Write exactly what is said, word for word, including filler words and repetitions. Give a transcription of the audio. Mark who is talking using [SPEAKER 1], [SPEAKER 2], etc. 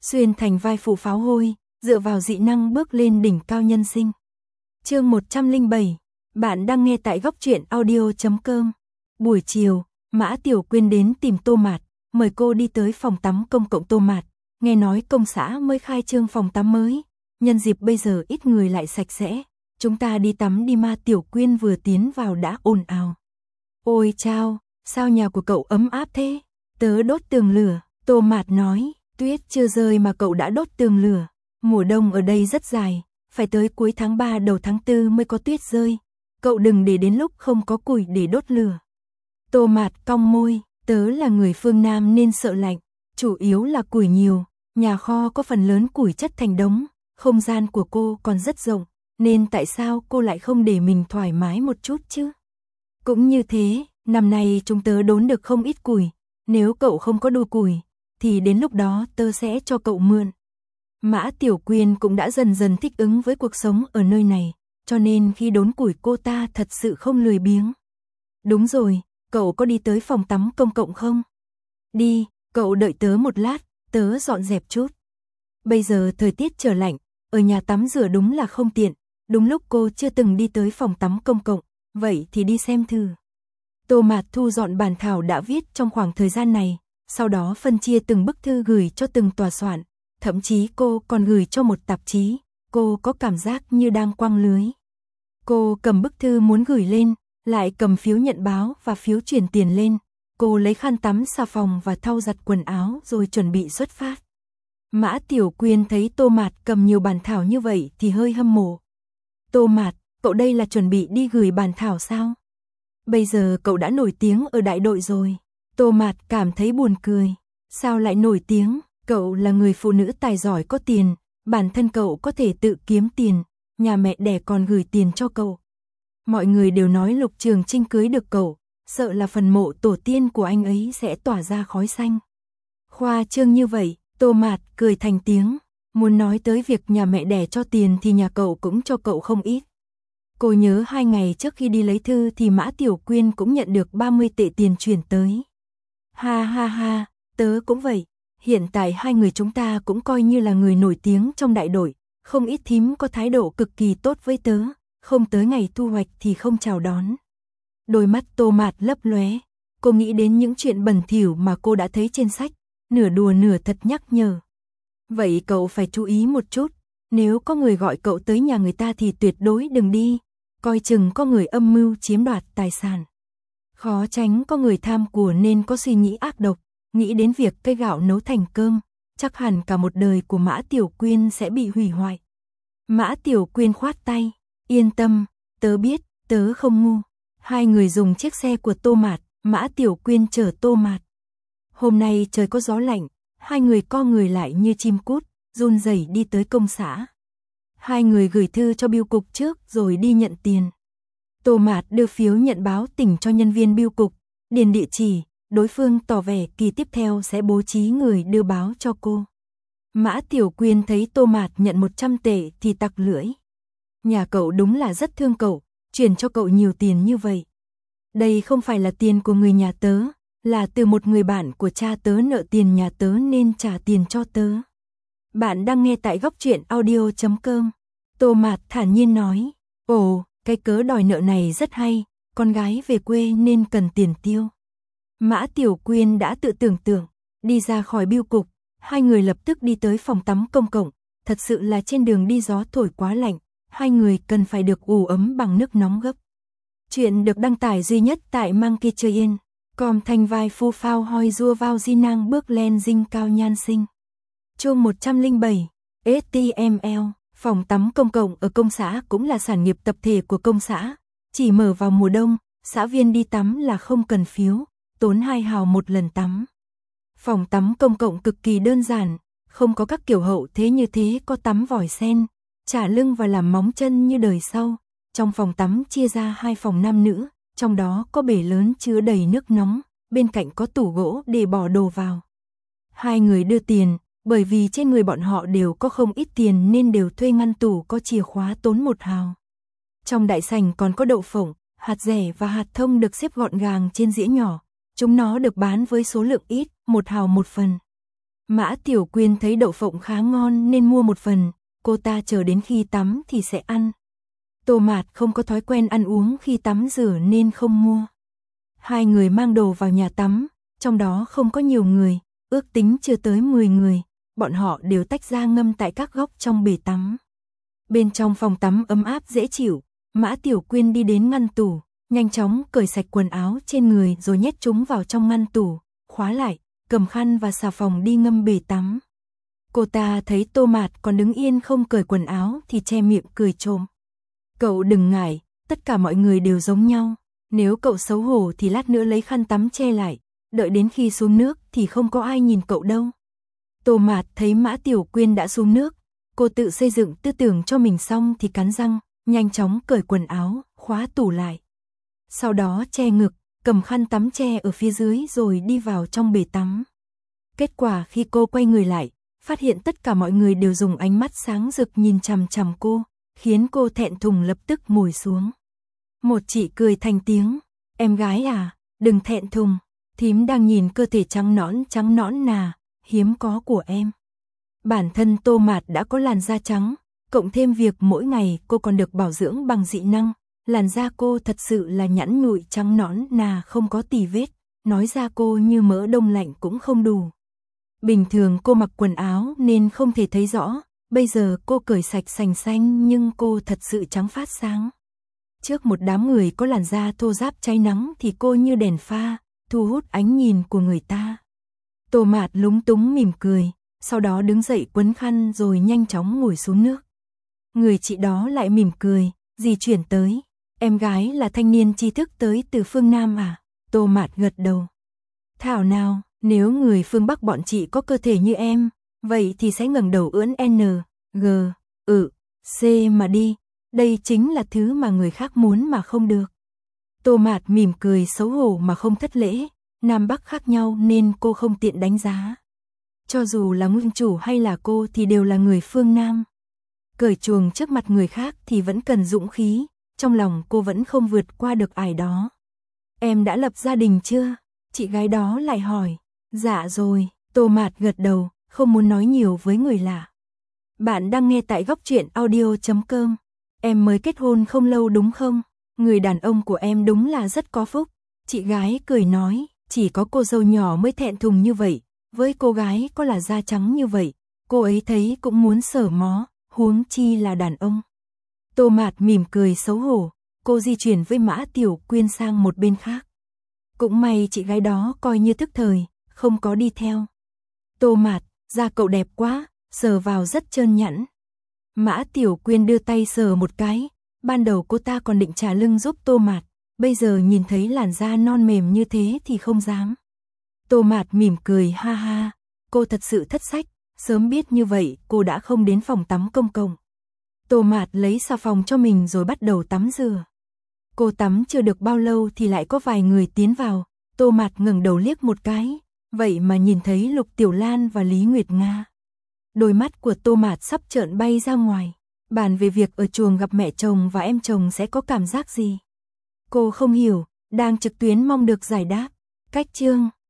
[SPEAKER 1] xuyên thành vai phụ pháo hôi, dựa vào dị năng bước lên đỉnh cao nhân sinh. Chương một trăm lẻ bảy, bạn đang nghe tại góc truyện audio chấm com. Buổi chiều, Mã Tiểu Quyên đến tìm Tô Mạt, mời cô đi tới phòng tắm công cộng Tô Mạt, nghe nói công xã mới khai trương phòng tắm mới, nhân dịp bây giờ ít người lại sạch sẽ, chúng ta đi tắm đi mà. Tiểu Quyên vừa tiến vào đã ồn ào. Ôi chao, sao nhà của cậu ấm áp thế? Tớ đốt tường lửa, Tô Mạt nói, tuyết chưa rơi mà cậu đã đốt tường lửa. Mùa đông ở đây rất dài, phải tới cuối tháng ba đầu tháng tư mới có tuyết rơi. Cậu đừng để đến lúc không có củi để đốt lửa. Tô Mạt cong môi, tớ là người phương Nam nên sợ lạnh, chủ yếu là củi nhiều, nhà kho có phần lớn củi chất thành đống, không gian của cô còn rất rộng, nên tại sao cô lại không để mình thoải mái một chút chứ? Cũng như thế, năm nay chúng tớ đốn được không ít củi, nếu cậu không có đủ củi, thì đến lúc đó tớ sẽ cho cậu mượn. Mã Tiểu Quyên cũng đã dần dần thích ứng với cuộc sống ở nơi này, cho nên khi đốn củi cô ta thật sự không lười biếng. Đúng rồi, cậu có đi tới phòng tắm công cộng không? Đi, cậu đợi tớ một lát, tớ dọn dẹp chút. Bây giờ thời tiết trở lạnh, ở nhà tắm rửa đúng là không tiện, đúng lúc cô chưa từng đi tới phòng tắm công cộng, vậy thì đi xem thử. Tô Mạt thu dọn bản thảo đã viết trong khoảng thời gian này, sau đó phân chia từng bức thư gửi cho từng tòa soạn, thậm chí cô còn gửi cho một tạp chí, cô có cảm giác như đang quăng lưới. Cô cầm bức thư muốn gửi lên, lại cầm phiếu nhận báo và phiếu chuyển tiền lên, cô lấy khăn tắm xà phòng và thau giặt quần áo rồi chuẩn bị xuất phát. Mã Tiểu Quyên thấy Tô Mạt cầm nhiều bản thảo như vậy thì hơi hâm mộ. Tô Mạt, cậu đây là chuẩn bị đi gửi bản thảo sao? Bây giờ cậu đã nổi tiếng ở đại đội rồi. Tô Mạt cảm thấy buồn cười. Sao lại nổi tiếng? Cậu là người phụ nữ tài giỏi có tiền, bản thân cậu có thể tự kiếm tiền, nhà mẹ đẻ còn gửi tiền cho cậu. Mọi người đều nói Lục Trường Trinh cưới được cậu, sợ là phần mộ tổ tiên của anh ấy sẽ tỏa ra khói xanh. Khoa trương như vậy, Tô Mạt cười thành tiếng, muốn nói tới việc nhà mẹ đẻ cho tiền thì nhà cậu cũng cho cậu không ít. Cô nhớ hai ngày trước khi đi lấy thư thì Mã Tiểu Quyên cũng nhận được ba mươi tệ tiền chuyển tới. Ha ha ha, tớ cũng vậy, hiện tại hai người chúng ta cũng coi như là người nổi tiếng trong đại đội, không ít thím có thái độ cực kỳ tốt với tớ, không tới ngày thu hoạch thì không chào đón. Đôi mắt Tô Mạt lấp lóe, cô nghĩ đến những chuyện bẩn thỉu mà cô đã thấy trên sách, nửa đùa nửa thật nhắc nhở. Vậy cậu phải chú ý một chút, nếu có người gọi cậu tới nhà người ta thì tuyệt đối đừng đi, coi chừng có người âm mưu chiếm đoạt tài sản. Khó tránh có người tham của nên có suy nghĩ ác độc, nghĩ đến việc cây gạo nấu thành cơm, chắc hẳn cả một đời của Mã Tiểu Quyên sẽ bị hủy hoại. Mã Tiểu Quyên khoát tay, yên tâm, tớ biết, tớ không ngu. Hai người dùng chiếc xe của Tô Mạt, Mã Tiểu Quyên chở Tô Mạt. Hôm nay trời có gió lạnh, hai người co người lại như chim cút, run rẩy đi tới công xã. Hai người gửi thư cho bưu cục trước rồi đi nhận tiền. Tô Mạt đưa phiếu nhận báo tỉnh cho nhân viên bưu cục, điền địa chỉ, đối phương tỏ vẻ kỳ tiếp theo sẽ bố trí người đưa báo cho cô. Mã Tiểu Quyên thấy Tô Mạt nhận một trăm tệ thì tặc lưỡi. Nhà cậu đúng là rất thương cậu, chuyển cho cậu nhiều tiền như vậy. Đây không phải là tiền của người nhà tớ, là từ một người bạn của cha tớ nợ tiền nhà tớ nên trả tiền cho tớ. Bạn đang nghe tại góc truyện audio chấm com. Tô Mạt thản nhiên nói, ồ, cái cớ đòi nợ này rất hay, con gái về quê nên cần tiền tiêu. Mã Tiểu Quyên đã tự tưởng tượng, đi ra khỏi bưu cục, hai người lập tức đi tới phòng tắm công cộng, thật sự là trên đường đi gió thổi quá lạnh, hai người cần phải được ủ ấm bằng nước nóng gấp. Chuyện được đăng tải duy nhất tại Monkey Chơi Yên, com thành vai phu phao hoi rua vào di năng bước lên dinh cao nhan sinh. Chương một trăm lẻ bảy, ét tê em lờ, phòng tắm công cộng ở công xã cũng là sản nghiệp tập thể của công xã, chỉ mở vào mùa đông, xã viên đi tắm là không cần phiếu, tốn hai hào một lần tắm. Phòng tắm công cộng cực kỳ đơn giản, không có các kiểu hậu thế như thế, có tắm vòi sen, chả lưng và làm móng chân như đời sau. Trong phòng tắm chia ra hai phòng nam nữ, trong đó có bể lớn chứa đầy nước nóng, bên cạnh có tủ gỗ để bỏ đồ vào. Hai người đưa tiền, bởi vì trên người bọn họ đều có không ít tiền nên đều thuê ngăn tủ có chìa khóa tốn một hào. Trong đại sảnh còn có đậu phộng, hạt dẻ và hạt thông được xếp gọn gàng trên dĩa nhỏ, chúng nó được bán với số lượng ít, một hào một phần. Mã Tiểu Quyên thấy đậu phộng khá ngon nên mua một phần, cô ta chờ đến khi tắm thì sẽ ăn. Tô Mạt không có thói quen ăn uống khi tắm rửa nên không mua. Hai người mang đồ vào nhà tắm, trong đó không có nhiều người, ước tính chưa tới mười người, bọn họ đều tách ra ngâm tại các góc trong bể tắm. Bên trong phòng tắm ấm áp dễ chịu, Mã Tiểu Quyên đi đến ngăn tủ, nhanh chóng cởi sạch quần áo trên người rồi nhét chúng vào trong ngăn tủ, khóa lại, cầm khăn và xà phòng đi ngâm bể tắm. Cô ta thấy Tô Mạt còn đứng yên không cởi quần áo thì che miệng cười trộm. Cậu đừng ngại, tất cả mọi người đều giống nhau, nếu cậu xấu hổ thì lát nữa lấy khăn tắm che lại, đợi đến khi xuống nước thì không có ai nhìn cậu đâu. Tô Mạt thấy Mã Tiểu Quyên đã xuống nước, cô tự xây dựng tư tưởng cho mình xong thì cắn răng, nhanh chóng cởi quần áo, khóa tủ lại. Sau đó che ngực, cầm khăn tắm che ở phía dưới rồi đi vào trong bể tắm. Kết quả khi cô quay người lại, phát hiện tất cả mọi người đều dùng ánh mắt sáng rực nhìn chằm chằm cô, khiến cô thẹn thùng lập tức ngồi xuống. Một chị cười thành tiếng, em gái à, đừng thẹn thùng, thím đang nhìn cơ thể trắng nõn trắng nõn nà, hiếm có của em. Bản thân Tô Mạt đã có làn da trắng, cộng thêm việc mỗi ngày cô còn được bảo dưỡng bằng dị năng, làn da cô thật sự là nhẵn nhụi trắng nõn nà không có tì vết, nói ra cô như mỡ đông lạnh cũng không đủ. Bình thường cô mặc quần áo nên không thể thấy rõ, bây giờ cô cởi sạch sành xanh nhưng cô thật sự trắng phát sáng. Trước một đám người có làn da thô ráp cháy nắng thì cô như đèn pha, thu hút ánh nhìn của người ta. Tô Mạt lúng túng mỉm cười, sau đó đứng dậy quấn khăn rồi nhanh chóng ngồi xuống nước. Người chị đó lại mỉm cười, di chuyển tới, em gái là thanh niên tri thức tới từ phương Nam à? Tô Mạt gật đầu. Thảo nào, nếu người phương Bắc bọn chị có cơ thể như em, vậy thì sẽ ngẩng đầu ưỡn N, G, ừ, C mà đi, đây chính là thứ mà người khác muốn mà không được. Tô Mạt mỉm cười xấu hổ mà không thất lễ, Nam Bắc khác nhau nên cô không tiện đánh giá. Cho dù là nguyên chủ hay là cô thì đều là người phương Nam. Cởi chuồng trước mặt người khác thì vẫn cần dũng khí, trong lòng cô vẫn không vượt qua được ải đó. Em đã lập gia đình chưa? Chị gái đó lại hỏi. Dạ rồi, Tô Mạt gật đầu, không muốn nói nhiều với người lạ. Bạn đang nghe tại góc truyện audio chấm com. Em mới kết hôn không lâu đúng không? Người đàn ông của em đúng là rất có phúc. Chị gái cười nói, chỉ có cô dâu nhỏ mới thẹn thùng như vậy, với cô gái có là da trắng như vậy, cô ấy thấy cũng muốn sờ mó, huống chi là đàn ông. Tô Mạt mỉm cười xấu hổ, cô di chuyển với Mã Tiểu Quyên sang một bên khác. Cũng may chị gái đó coi như tức thời, không có đi theo. Tô Mạt, da cậu đẹp quá, sờ vào rất trơn nhẵn. Mã Tiểu Quyên đưa tay sờ một cái, ban đầu cô ta còn định trả lưng giúp Tô Mạt, bây giờ nhìn thấy làn da non mềm như thế thì không dám. Tô Mạt mỉm cười ha ha, cô thật sự thất sách, sớm biết như vậy cô đã không đến phòng tắm công cộng. Tô Mạt lấy xà phòng cho mình rồi bắt đầu tắm rửa. Cô tắm chưa được bao lâu thì lại có vài người tiến vào, Tô Mạt ngẩng đầu liếc một cái, vậy mà nhìn thấy Lục Tiểu Lan và Lý Nguyệt Nga. Đôi mắt của Tô Mạt sắp trợn bay ra ngoài, bàn về việc ở chuồng gặp mẹ chồng và em chồng sẽ có cảm giác gì. Cô không hiểu, đang trực tuyến mong được giải đáp. Cách chương